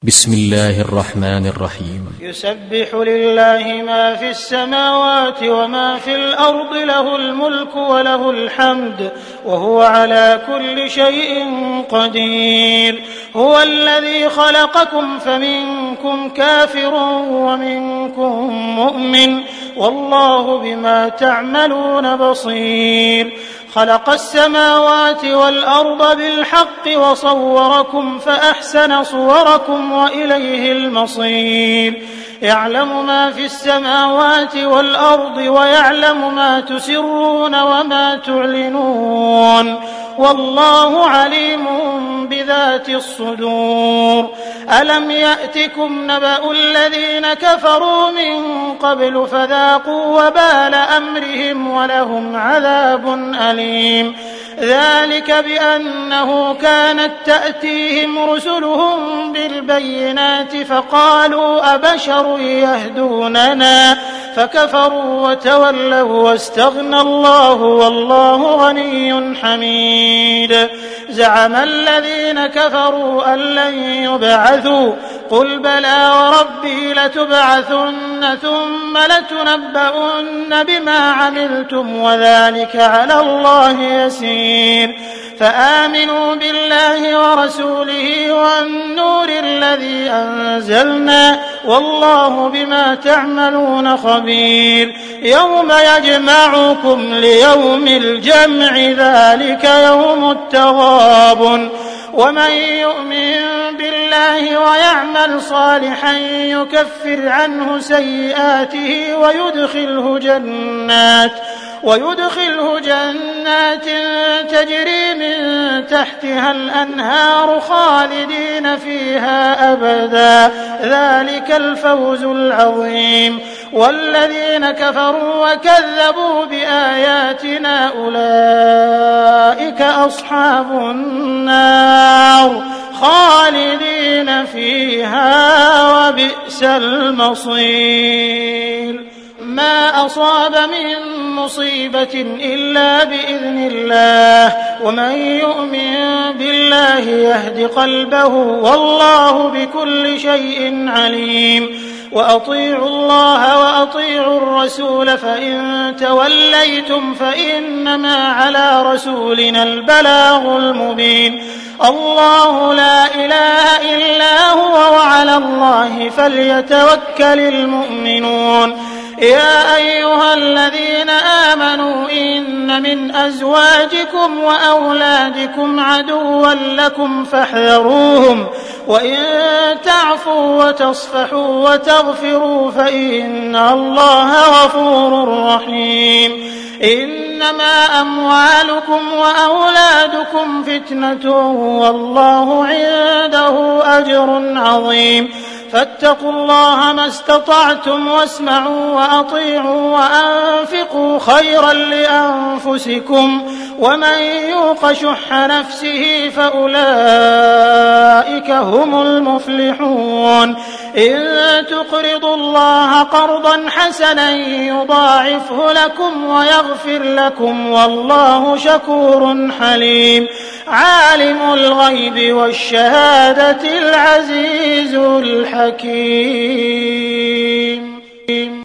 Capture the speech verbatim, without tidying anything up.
بسم الله الرحمن الرحيم. يسبح لله ما في السماوات وما في الأرض، له الملك وله الحمد وهو على كل شيء قدير. هو الذي خلقكم فمنكم كافر ومنكم مؤمن، والله بما تعملون بصير. خلق السماوات والأرض بالحق وصوركم فأحسن صوركم وإليه المصير. يعلم ما في السماوات والأرض ويعلم ما تسرون وما تعلنون، والله عليم بذات الصدور. ألم يأتكم نبأ الذين كفروا من قبل فذاقوا وبال أمرهم ولهم عذاب أليم. ذلك بأنه كانت تأتيهم رسلهم بالبينات فقالوا أبشر يهدوننا فكفروا وتولوا واستغنى الله والله غني حميد. زعم الذين كفروا أن لن يبعثوا، قل بلى وربي لتبعثن ثم لتنبؤن بما عملتم وذلك على الله يسير. فآمنوا بالله ورسوله والنور الذي أنزلنا والله بما تعملون خبير. يوم يجمعكم ليوم الجمع ذلك يوم التغابن. ومن يؤمن بالله ويعمل صالحا يكفر عنه سيئاته ويدخله جنات ويدخله جنات تجري من تحتها الأنهار خالدين فيها أبدا، ذلك الفوز العظيم. والذين كفروا وكذبوا بآياتنا أولئك أصحاب النار خالدين فيها وبئس المصير. ما أصاب من مصيبة إلا بإذن الله، ومن يؤمن بالله يهد قلبه والله بكل شيء عليم. وأطيعوا الله وأطيعوا الرسول فإن توليتم فإنما على رسولنا البلاغ المبين. الله لا إله إلا هو وعلى الله فليتوكل المؤمنون. يا أيها الذين آمنوا إن من أزواجكم وأولادكم عدوا لكم فاحذروهم، وإن تعفوا وتصفحوا وتغفروا فإن الله غفور رحيم. إنما أموالكم وأولادكم فتنة والله عنده أجر عظيم. فاتقوا الله ما استطعتم واسمعوا وأطيعوا وأنفقوا خيرا لأنفسكم، ومن يوق شح نفسه فأولئك هم المفلحون. إن تقرضوا الله قرضا حسنا يضاعفه لكم ويغفر لكم والله شكور حليم. عالم الغيب والشهادة العزيز الحكيم.